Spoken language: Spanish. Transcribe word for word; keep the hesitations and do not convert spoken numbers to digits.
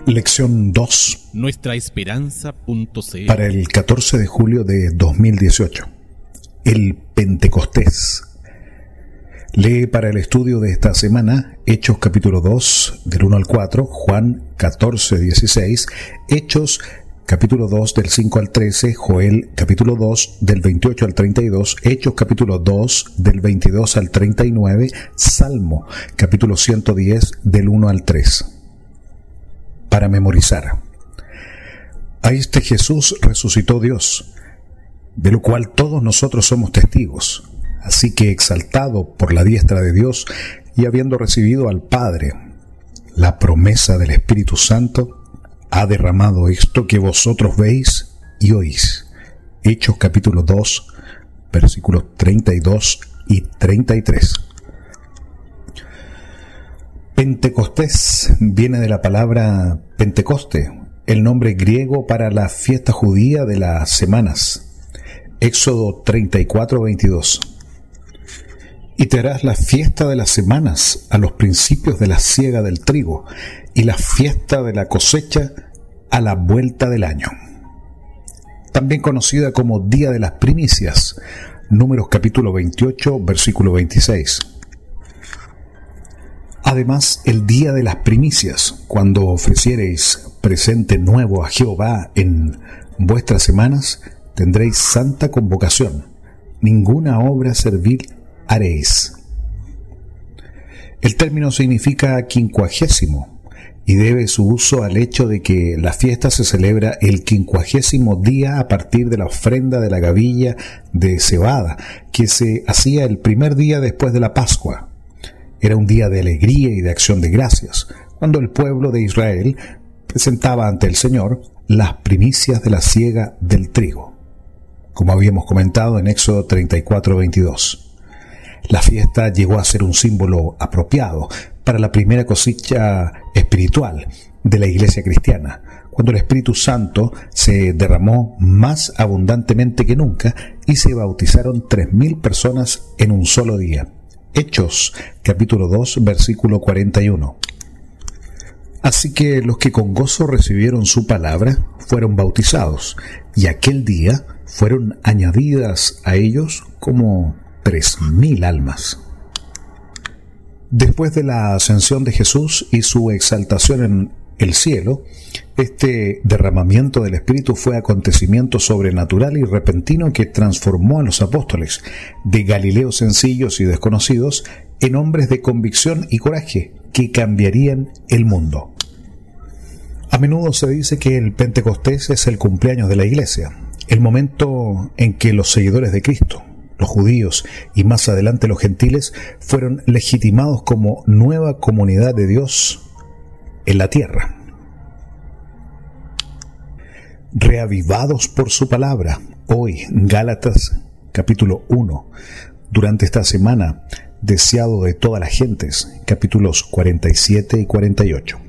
Lección dos. Nuestra Esperanza punto c l. Para el catorce de julio de dos mil dieciocho. El Pentecostés. Lee para el estudio de esta semana Hechos capítulo dos del uno al cuatro, Juan catorce dieciséis, Hechos capítulo dos del cinco al trece, Joel capítulo dos del veintiocho al treinta y dos, Hechos capítulo dos del veintidós al treinta y nueve, Salmo capítulo ciento diez del uno al tres. Para memorizar. A este Jesús resucitó Dios, de lo cual todos nosotros somos testigos. Así que, exaltado por la diestra de Dios y habiendo recibido al Padre la promesa del Espíritu Santo, ha derramado esto que vosotros veis y oís. Hechos capítulo dos, versículos treinta y dos y treinta y tres. Pentecostés viene de la palabra Pentecoste, el nombre griego para la fiesta judía de las semanas. Éxodo treinta y cuatro, veintidós. Y te harás la fiesta de las semanas a los principios de la siega del trigo, y la fiesta de la cosecha a la vuelta del año. También conocida como Día de las Primicias, Números capítulo veintiocho, versículo veintiséis. Además, el Día de las Primicias, cuando ofreciereis presente nuevo a Jehová en vuestras semanas, tendréis santa convocación. Ninguna obra servil haréis. El término significa quincuagésimo y debe su uso al hecho de que la fiesta se celebra el quincuagésimo día a partir de la ofrenda de la gavilla de cebada, que se hacía el primer día después de la Pascua. Era un día de alegría y de acción de gracias, cuando el pueblo de Israel presentaba ante el Señor las primicias de la siega del trigo, como habíamos comentado en Éxodo treinta y cuatro, veintidós. La fiesta llegó a ser un símbolo apropiado para la primera cosecha espiritual de la iglesia cristiana, cuando el Espíritu Santo se derramó más abundantemente que nunca y se bautizaron tres mil personas en un solo día. Hechos capítulo dos, versículo cuarenta y uno. Así que los que con gozo recibieron su palabra fueron bautizados, y aquel día fueron añadidas a ellos como tres mil almas. Después de la ascensión de Jesús y su exaltación en el cielo, este derramamiento del Espíritu fue acontecimiento sobrenatural y repentino que transformó a los apóstoles, de Galileos sencillos y desconocidos, en hombres de convicción y coraje que cambiarían el mundo. A menudo se dice que el Pentecostés es el cumpleaños de la iglesia, el momento en que los seguidores de Cristo, los judíos y más adelante los gentiles, fueron legitimados como nueva comunidad de Dios en la tierra. Reavivados por su palabra, hoy Gálatas capítulo uno, durante esta semana, deseado de todas las gentes, capítulos cuarenta y siete y cuarenta y ocho.